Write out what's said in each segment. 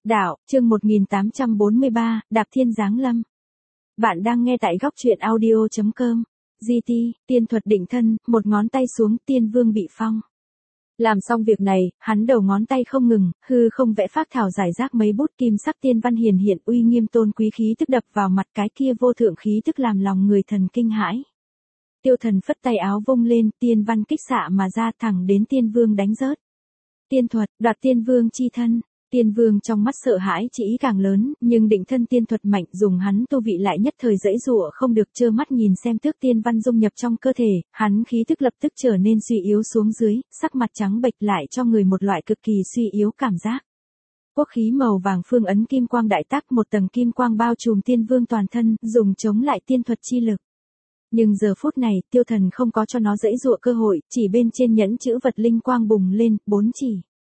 Đạo, chương 1843, Đạp Thiên Giáng Lâm. Bạn đang nghe tại góc truyện audio.com. GT, tiên thuật định thân, một ngón tay xuống, tiên vương bị phong. Làm xong việc này, hắn đầu ngón tay không ngừng, hư không vẽ phác thảo giải rác mấy bút kim sắc tiên văn hiển hiện uy nghiêm tôn quý khí tức đập vào mặt, cái kia vô thượng khí tức làm lòng người thần kinh hãi. Tiêu Thần phất tay áo vung lên, tiên văn kích xạ mà ra thẳng đến tiên vương đánh rớt. Tiên thuật, đoạt tiên vương chi thân. Tiên vương trong mắt sợ hãi chỉ ý càng lớn, nhưng định thân tiên thuật mạnh dùng hắn tu vị lại nhất thời dãy dụa không được, trơ mắt nhìn xem tước tiên văn dung nhập trong cơ thể, hắn khí tức lập tức trở nên suy yếu xuống dưới, sắc mặt trắng bệch lại cho người một loại cực kỳ suy yếu cảm giác. Quốc khí màu vàng phương ấn kim quang đại tác, một tầng kim quang bao trùm tiên vương toàn thân, dùng chống lại tiên thuật chi lực. Nhưng giờ phút này, Tiêu Thần không có cho nó dãy dụa cơ hội, chỉ bên trên nhẫn chữ vật linh quang bùng lên, 4 chỉ.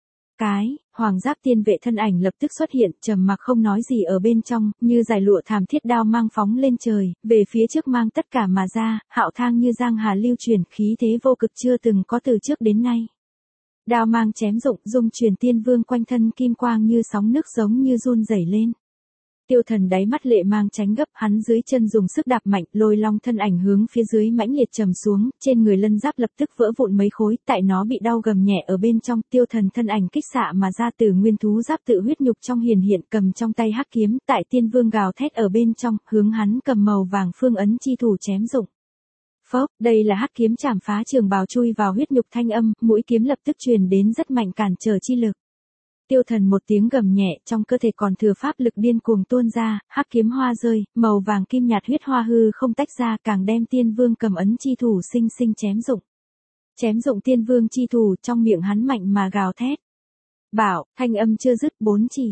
Hoàng giáp tiên vệ thân ảnh lập tức xuất hiện, trầm mặc không nói gì ở bên trong, như giải lụa thảm thiết đao mang phóng lên trời, về phía trước mang tất cả mà ra, hạo thang như giang hà lưu truyền, khí thế vô cực chưa từng có từ trước đến nay. Đao mang chém rụng, dung truyền tiên vương quanh thân kim quang như sóng nước giống như run rẩy lên. Tiêu Thần đáy mắt lệ mang tránh gấp, hắn dưới chân dùng sức đạp mạnh, lôi long thân ảnh hướng phía dưới mãnh liệt trầm xuống, trên người lân giáp lập tức vỡ vụn mấy khối, tại nó bị đau gầm nhẹ ở bên trong, Tiêu Thần thân ảnh kích xạ mà ra từ nguyên thú giáp tự huyết nhục trong hiển hiện, cầm trong tay hắc kiếm, tại tiên vương gào thét ở bên trong, hướng hắn cầm màu vàng phương ấn chi thủ chém dụng. Phốc, đây là hắc kiếm chảm phá trường bào chui vào huyết nhục thanh âm, mũi kiếm lập tức truyền đến rất mạnh cản trở chi lực. Tiêu Thần một tiếng gầm nhẹ, trong cơ thể còn thừa pháp lực điên cuồng tuôn ra, hắc kiếm hoa rơi, màu vàng kim nhạt huyết hoa hư không tách ra, càng đem tiên vương cầm ấn chi thủ sinh sinh chém dụng. Chém dụng tiên vương chi thủ, trong miệng hắn mạnh mà gào thét. Bảo, thanh âm chưa dứt, 4 chỉ.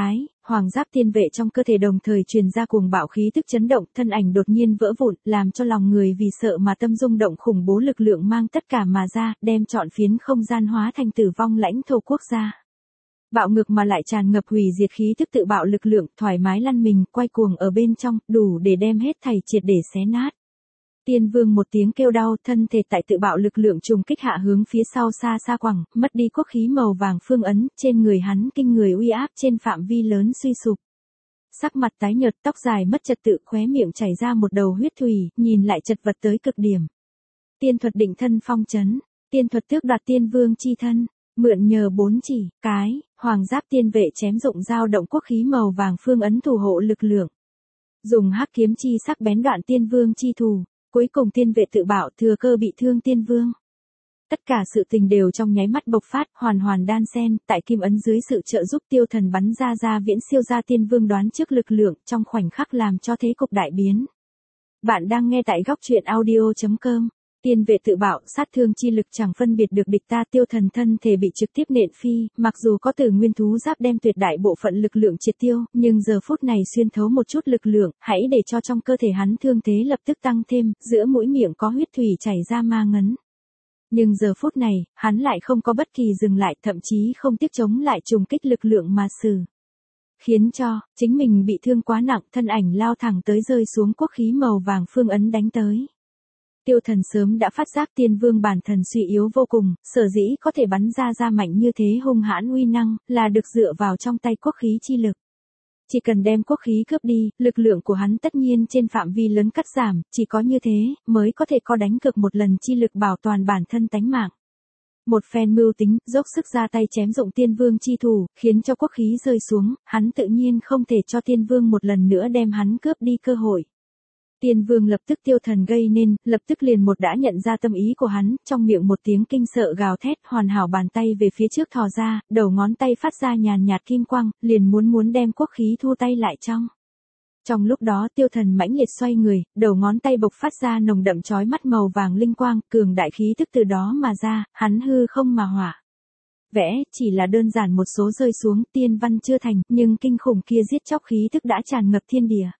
Hoàng giáp tiên vệ trong cơ thể đồng thời truyền ra cuồng bạo khí tức chấn động, thân ảnh đột nhiên vỡ vụn, làm cho lòng người vì sợ mà tâm rung động, khủng bố lực lượng mang tất cả mà ra, đem trọn phiến không gian hóa thành tử vong lãnh thổ quốc gia. Bạo ngược mà lại tràn ngập hủy diệt khí tức tự bạo lực lượng, thoải mái lăn mình, quay cuồng ở bên trong, đủ để đem hết thảy triệt để xé nát. Tiên vương một tiếng kêu đau, thân thể tại tự bạo lực lượng trùng kích hạ hướng phía sau xa xa quẳng, mất đi quốc khí màu vàng phương ấn, trên người hắn kinh người uy áp trên phạm vi lớn suy sụp. Sắc mặt tái nhợt, tóc dài mất trật tự, khóe miệng chảy ra một đầu huyết thủy, nhìn lại chật vật tới cực điểm. Tiên thuật định thân phong trấn, tiên thuật tước đoạt tiên vương chi thân. Mượn nhờ 4 chỉ, hoàng giáp tiên vệ chém dụng dao động quốc khí màu vàng phương ấn thủ hộ lực lượng. Dùng hắc kiếm chi sắc bén đoạn tiên vương chi thủ, cuối cùng tiên vệ tự bạo thừa cơ bị thương tiên vương. Tất cả sự tình đều trong nháy mắt bộc phát, hoàn đan xen, tại kim ấn dưới sự trợ giúp Tiêu Thần bắn ra viễn siêu ra tiên vương đoán trước lực lượng, trong khoảnh khắc làm cho thế cục đại biến. Bạn đang nghe tại góc truyện audio.com. Tiên vệ tự bạo, sát thương chi lực chẳng phân biệt được địch ta, Tiêu Thần thân thể bị trực tiếp nện phi, mặc dù có từ nguyên thú giáp đem tuyệt đại bộ phận lực lượng triệt tiêu, nhưng giờ phút này xuyên thấu một chút lực lượng, hãy để cho trong cơ thể hắn thương thế lập tức tăng thêm, giữa mũi miệng có huyết thủy chảy ra ma ngấn. Nhưng giờ phút này, hắn lại không có bất kỳ dừng lại, thậm chí không tiếc chống lại trùng kích lực lượng mà xử. Khiến cho, chính mình bị thương quá nặng, thân ảnh lao thẳng tới rơi xuống quốc khí màu vàng phương ấn đánh tới. Tiêu Thần sớm đã phát giác tiên vương bản thần suy yếu vô cùng, sở dĩ có thể bắn ra mạnh như thế hung hãn uy năng, là được dựa vào trong tay quốc khí chi lực. Chỉ cần đem quốc khí cướp đi, lực lượng của hắn tất nhiên trên phạm vi lớn cắt giảm, chỉ có như thế, mới có thể có đánh cược một lần chi lực bảo toàn bản thân tánh mạng. Một phen mưu tính, dốc sức ra tay chém dụng tiên vương chi thủ, khiến cho quốc khí rơi xuống, hắn tự nhiên không thể cho tiên vương một lần nữa đem hắn cướp đi cơ hội. Tiên vương lập tức Tiêu Thần gây nên, lập tức liền một đã nhận ra tâm ý của hắn, trong miệng một tiếng kinh sợ gào thét, hoàn hảo bàn tay về phía trước thò ra, đầu ngón tay phát ra nhàn nhạt kim quang, liền muốn đem quốc khí thu tay lại trong. Trong lúc đó Tiêu Thần mãnh liệt xoay người, đầu ngón tay bộc phát ra nồng đậm chói mắt màu vàng linh quang, cường đại khí tức từ đó mà ra, hắn hư không mà hỏa. Vẽ, chỉ là đơn giản một số rơi xuống, tiên văn chưa thành, nhưng kinh khủng kia giết chóc khí tức đã tràn ngập thiên địa.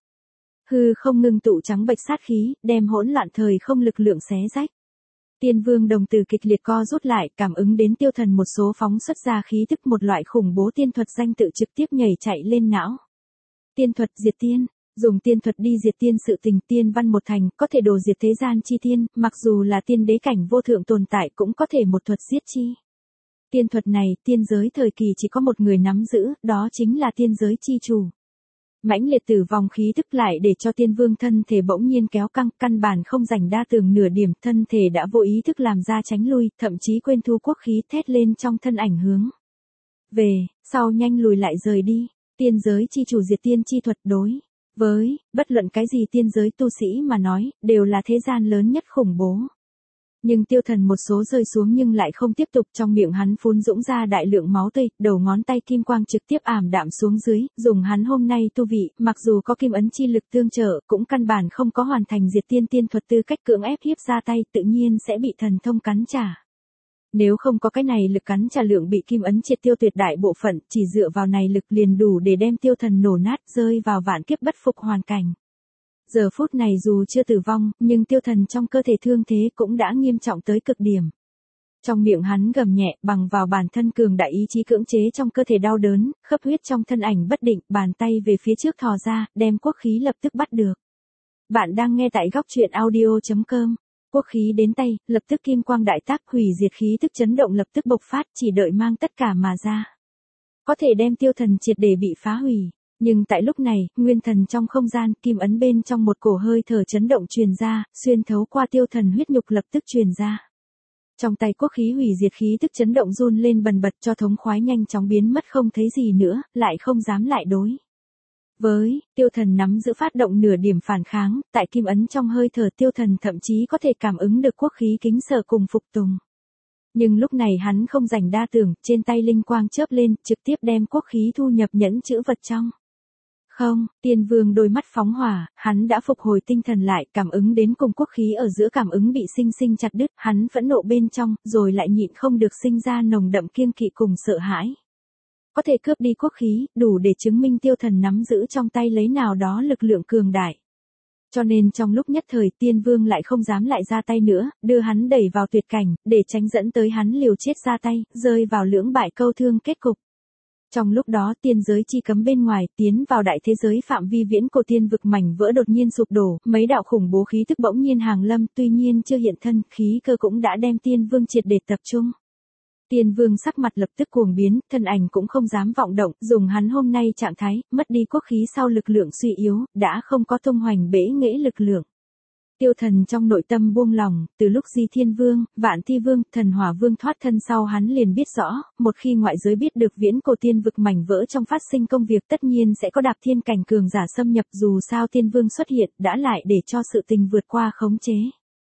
Hư không ngưng tụ trắng bệch sát khí, đem hỗn loạn thời không lực lượng xé rách. Tiên vương đồng tử kịch liệt co rút lại, cảm ứng đến Tiêu Thần một số phóng xuất ra khí tức, một loại khủng bố tiên thuật danh tự trực tiếp nhảy chạy lên não. Tiên thuật diệt tiên, dùng tiên thuật đi diệt tiên, sự tình tiên văn một thành, có thể đồ diệt thế gian chi tiên, mặc dù là tiên đế cảnh vô thượng tồn tại cũng có thể một thuật giết chi. Tiên thuật này, tiên giới thời kỳ chỉ có một người nắm giữ, đó chính là tiên giới chi chủ. Mãnh liệt tử vong khí tức lại để cho tiên vương thân thể bỗng nhiên kéo căng, căn bản không dành đa tường nửa điểm, thân thể đã vô ý thức làm ra tránh lui, thậm chí quên thu quốc khí thét lên trong thân ảnh hướng về, sau nhanh lùi lại rời đi. Tiên giới chi chủ diệt tiên chi thuật đối với bất luận cái gì tiên giới tu sĩ mà nói, đều là thế gian lớn nhất khủng bố. Nhưng Tiêu Thần một số rơi xuống nhưng lại không tiếp tục, trong miệng hắn phun dũng ra đại lượng máu tươi, đầu ngón tay kim quang trực tiếp ảm đạm xuống dưới, dùng hắn hôm nay tu vị, mặc dù có kim ấn chi lực tương trợ, cũng căn bản không có hoàn thành diệt tiên tiên thuật tư cách cưỡng ép hiếp ra tay, tự nhiên sẽ bị thần thông cắn trả. Nếu không có cái này lực cắn trả lượng bị kim ấn triệt tiêu tuyệt đại bộ phận, chỉ dựa vào này lực liền đủ để đem Tiêu Thần nổ nát, rơi vào vạn kiếp bất phục hoàn cảnh. Giờ phút này dù chưa tử vong, nhưng Tiêu Thần trong cơ thể thương thế cũng đã nghiêm trọng tới cực điểm. Trong miệng hắn gầm nhẹ, bằng vào bản thân cường đại ý chí cưỡng chế trong cơ thể đau đớn, khớp huyết trong thân ảnh bất định, bàn tay về phía trước thò ra, đem quốc khí lập tức bắt được. Bạn đang nghe tại góc truyện audio.com. Quốc khí đến tay, lập tức kim quang đại tác, hủy diệt khí tức chấn động lập tức bộc phát, chỉ đợi mang tất cả mà ra. Có thể đem Tiêu Thần triệt để bị phá hủy. Nhưng tại lúc này, nguyên thần trong không gian, kim ấn bên trong một cổ hơi thở chấn động truyền ra, xuyên thấu qua Tiêu Thần huyết nhục lập tức truyền ra. Trong tay quốc khí hủy diệt khí tức chấn động run lên bần bật, cho thống khoái nhanh chóng biến mất không thấy gì nữa, lại không dám lại đối với Tiêu Thần nắm giữ phát động nửa điểm phản kháng, tại kim ấn trong hơi thở Tiêu Thần thậm chí có thể cảm ứng được quốc khí kính sợ cùng phục tùng. Nhưng lúc này hắn không dành đa tưởng, trên tay linh quang chớp lên, trực tiếp đem quốc khí thu nhập nhẫn chữ vật trong. Không, Tiên Vương đôi mắt phóng hỏa, hắn đã phục hồi tinh thần lại, cảm ứng đến cùng quốc khí ở giữa cảm ứng bị sinh sinh chặt đứt, hắn phẫn nộ bên trong, rồi lại nhịn không được sinh ra nồng đậm kiêng kỵ cùng sợ hãi. Có thể cướp đi quốc khí, đủ để chứng minh Tiêu Thần nắm giữ trong tay lấy nào đó lực lượng cường đại. Cho nên trong lúc nhất thời Tiên Vương lại không dám lại ra tay nữa, đưa hắn đẩy vào tuyệt cảnh, để tránh dẫn tới hắn liều chết ra tay, rơi vào lưỡng bại câu thương kết cục. Trong lúc đó tiên giới chi cấm bên ngoài, tiến vào đại thế giới phạm vi viễn cổ tiên vực mảnh vỡ đột nhiên sụp đổ, mấy đạo khủng bố khí tức bỗng nhiên hàng lâm, tuy nhiên chưa hiện thân, khí cơ cũng đã đem Tiên Vương triệt để tập trung. Tiên Vương sắc mặt lập tức cuồng biến, thân ảnh cũng không dám vọng động, dùng hắn hôm nay trạng thái, mất đi quốc khí sau lực lượng suy yếu, đã không có tung hoành bể nghễ lực lượng. Tiêu Thần trong nội tâm buông lòng, từ lúc Di Thiên Vương, Vạn Thi Vương, Thần Hỏa Vương thoát thân sau hắn liền biết rõ, một khi ngoại giới biết được viễn cổ tiên vực mảnh vỡ trong phát sinh công việc tất nhiên sẽ có đạp thiên cảnh cường giả xâm nhập, dù sao Tiên Vương xuất hiện đã lại để cho sự tình vượt qua khống chế.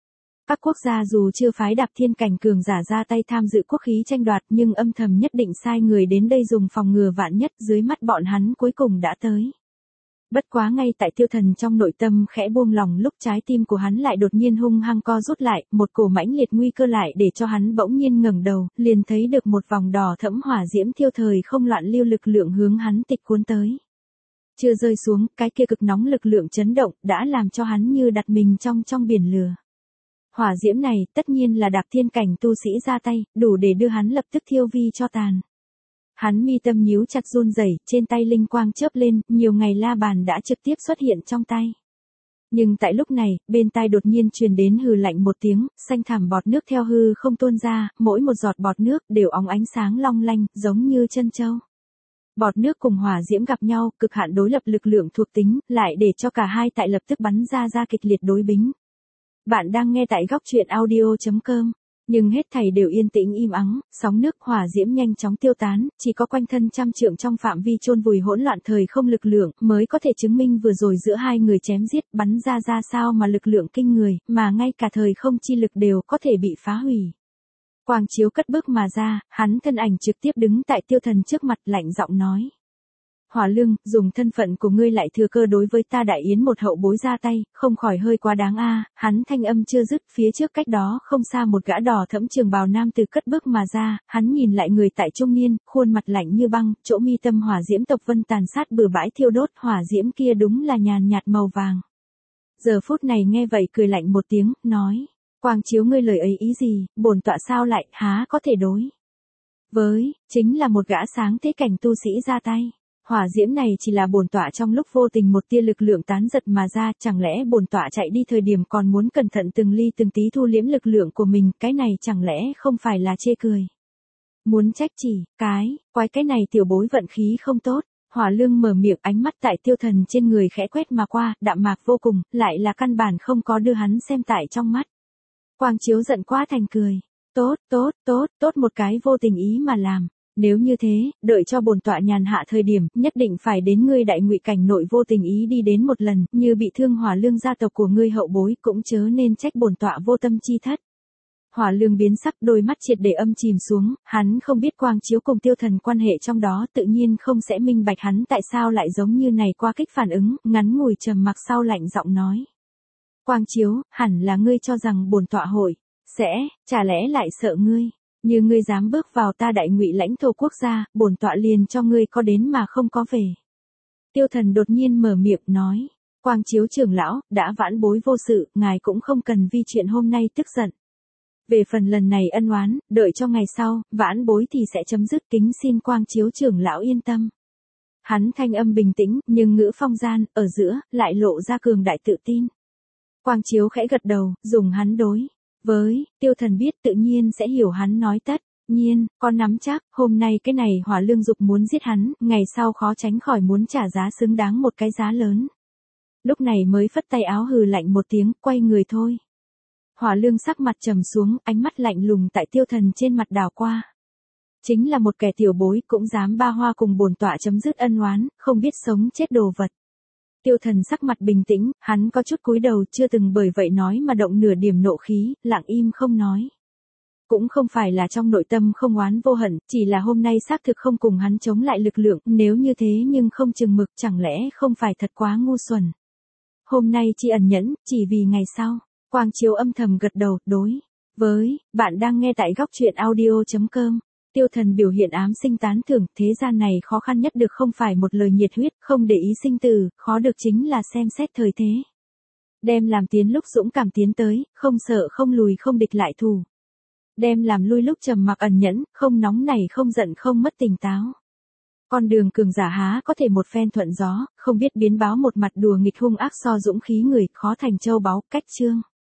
Các quốc gia dù chưa phái đạp thiên cảnh cường giả ra tay tham dự quốc khí tranh đoạt nhưng âm thầm nhất định sai người đến đây dùng phòng ngừa vạn nhất, dưới mắt bọn hắn cuối cùng đã tới. Bất quá ngay tại Tiêu Thần trong nội tâm khẽ buông lòng lúc trái tim của hắn lại đột nhiên hung hăng co rút lại, một cổ mãnh liệt nguy cơ lại để cho hắn bỗng nhiên ngẩng đầu, liền thấy được một vòng đỏ thẫm hỏa diễm thiêu thời không loạn lưu lực lượng hướng hắn tịch cuốn tới. Chưa rơi xuống, cái kia cực nóng lực lượng chấn động, đã làm cho hắn như đặt mình trong biển lửa. Hỏa diễm này, tất nhiên là đạp thiên cảnh tu sĩ ra tay, đủ để đưa hắn lập tức thiêu vi cho tàn. Hắn mi tâm nhíu chặt run rẩy, trên tay linh quang chớp lên, nhiều ngày la bàn đã trực tiếp xuất hiện trong tay. Nhưng tại lúc này, bên tai đột nhiên truyền đến hừ lạnh một tiếng, xanh thẳm bọt nước theo hư không tuôn ra, mỗi một giọt bọt nước đều óng ánh sáng long lanh, giống như chân châu. Bọt nước cùng hỏa diễm gặp nhau, cực hạn đối lập lực lượng thuộc tính, lại để cho cả hai tại lập tức bắn ra kịch liệt đối bính. Bạn đang nghe tại góc truyện audio.com. Nhưng hết thảy đều yên tĩnh im ắng, sóng nước hỏa diễm nhanh chóng tiêu tán, chỉ có quanh thân trăm trượng trong phạm vi chôn vùi hỗn loạn thời không lực lượng, mới có thể chứng minh vừa rồi giữa hai người chém giết bắn ra sao mà lực lượng kinh người, mà ngay cả thời không chi lực đều có thể bị phá hủy. Quang chiếu cất bước mà ra, hắn thân ảnh trực tiếp đứng tại Tiêu Thần trước mặt lạnh giọng nói. Hỏa Lương, dùng thân phận của ngươi lại thừa cơ đối với ta đại yến một hậu bối ra tay, không khỏi hơi quá đáng a. Hắn thanh âm chưa dứt, phía trước cách đó không xa một gã đỏ thẫm trường bào nam từ cất bước mà ra, hắn nhìn lại người tại trung niên, khuôn mặt lạnh như băng, chỗ mi tâm hỏa diễm tộc vân tàn sát bừa bãi thiêu đốt, hỏa diễm kia đúng là nhàn nhạt màu vàng. Giờ phút này nghe vậy cười lạnh một tiếng, nói, Quang chiếu ngươi lời ấy ý gì, bổn tọa sao lại, há có thể đối với, chính là một gã sáng thế cảnh tu sĩ ra tay. Hỏa diễm này chỉ là bổn tọa trong lúc vô tình một tia lực lượng tán giật mà ra, chẳng lẽ bổn tọa chạy đi thời điểm còn muốn cẩn thận từng ly từng tí thu liễm lực lượng của mình, cái này chẳng lẽ không phải là chê cười. Muốn trách chỉ, quái cái này tiểu bối vận khí không tốt. Hỏa Lương mở miệng, ánh mắt tại Tiêu Thần trên người khẽ quét mà qua, đạm mạc vô cùng, lại là căn bản không có đưa hắn xem tại trong mắt. Quang Chiếu giận quá thành cười. Tốt một cái vô tình ý mà làm. Nếu như thế, đợi cho bổn tọa nhàn hạ thời điểm, nhất định phải đến ngươi Đại Ngụy cảnh nội vô tình ý đi đến một lần, như bị thương Hỏa Lương gia tộc của ngươi hậu bối cũng chớ nên trách bổn tọa vô tâm chi thất. Hỏa Lương biến sắc, đôi mắt triệt để âm chìm xuống, hắn không biết Quang Chiếu cùng Tiêu Thần quan hệ trong đó, tự nhiên không sẽ minh bạch hắn tại sao lại giống như này qua kích phản ứng, ngắn ngủi trầm mặc sau lạnh giọng nói. Quang Chiếu, hẳn là ngươi cho rằng bổn tọa hội chả lẽ lại sợ ngươi, như ngươi dám bước vào ta Đại Ngụy lãnh thổ quốc gia, bổn tọa liền cho ngươi có đến mà không có về. Tiêu Thần đột nhiên mở miệng nói, Quang Chiếu trưởng lão, đã vãn bối vô sự, ngài cũng không cần vì chuyện hôm nay tức giận. Về phần lần này ân oán, đợi cho ngày sau, vãn bối thì sẽ chấm dứt, kính xin Quang Chiếu trưởng lão yên tâm. Hắn thanh âm bình tĩnh, nhưng ngữ phong gian, ở giữa, lại lộ ra cường đại tự tin. Quang Chiếu khẽ gật đầu, dùng hắn đối với Tiêu Thần biết tự nhiên sẽ hiểu hắn nói tất nhiên, con nắm chắc, hôm nay cái này Hỏa Lương dục muốn giết hắn, ngày sau khó tránh khỏi muốn trả giá xứng đáng một cái giá lớn. Lúc này mới phất tay áo hừ lạnh một tiếng, quay người thôi. Hỏa Lương sắc mặt trầm xuống, ánh mắt lạnh lùng tại Tiêu Thần trên mặt đảo qua. Chính là một kẻ tiểu bối cũng dám ba hoa cùng bổn tọa chấm dứt ân oán, không biết sống chết đồ vật. Tiêu Thần sắc mặt bình tĩnh, hắn có chút cúi đầu, chưa từng bởi vậy nói mà động nửa điểm nộ khí, lặng im không nói. Cũng không phải là trong nội tâm không oán vô hận, chỉ là hôm nay xác thực không cùng hắn chống lại lực lượng, nếu như thế nhưng không chừng mực, chẳng lẽ không phải thật quá ngu xuẩn. Hôm nay chỉ ẩn nhẫn, chỉ vì ngày sau. Quang Chiếu âm thầm gật đầu, đối với, bạn đang nghe tại góc truyện audio.com. Tiêu Thần biểu hiện ám sinh tán thưởng, thế gian này khó khăn nhất được không phải một lời nhiệt huyết, không để ý sinh tử, khó được chính là xem xét thời thế. Đem làm tiến lúc dũng cảm tiến tới, không sợ không lùi không địch lại thù. Đem làm lui lúc trầm mặc ẩn nhẫn, không nóng nảy không giận không mất tỉnh táo. Con đường cường giả há có thể một phen thuận gió, không biết biến báo một mặt đùa nghịch hung ác so dũng khí người, khó thành châu báu, cách chương.